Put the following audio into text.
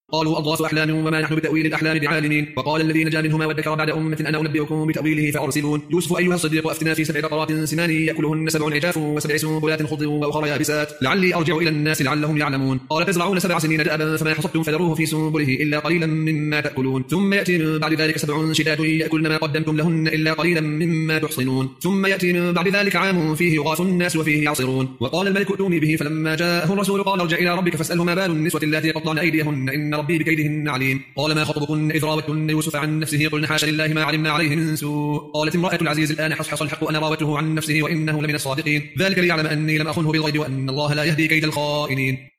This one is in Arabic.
قالوا أضغاث أحلام وما نحن بتأويل الأحلام بعالمين. وقال الذي نجا منهما وادكر بعد أمة أنا أنبئكم بتأويله فأرسلون. يوسف أيها الصديق أفتنا في 7 بقرات سمان يأكلهن 7 عجاف و7 سنبلات خضر وأخرى يابسات لعلي أرجع إلى الناس لعلهم يعلمون. قال تزرعون 7 سنين دأبا فما حصدتم فذروه في سنبله إلا قليلا مما تأكلون ثم يأتي من بعد ذلك 7 شداد يأكلن ما قدمتم لهن إلا قليلا مما تحصنون ثم يأتي من بعد ذلك عام فيه يغاث الناس وفيه يعصرون. وقال الملك ائتوني به فلما جاءه الرسول قال ارجع إلى ربك فاسأله ما بال النسوة اللاتي قطعن أيديهن إن ربي بكيدهن عليم. قال ما خطبكن إذ راوتن يوسف عن نفسه قلن حاشا لله ما علمنا عليه من سوء. قالت امرأة العزيز الآن حصحص الحق أنا راوته عن نفسه وإنه لمن الصادقين ذلك ليعلم أني لم أخنه بالغيب وأن الله لا يهدي كيد الخائنين.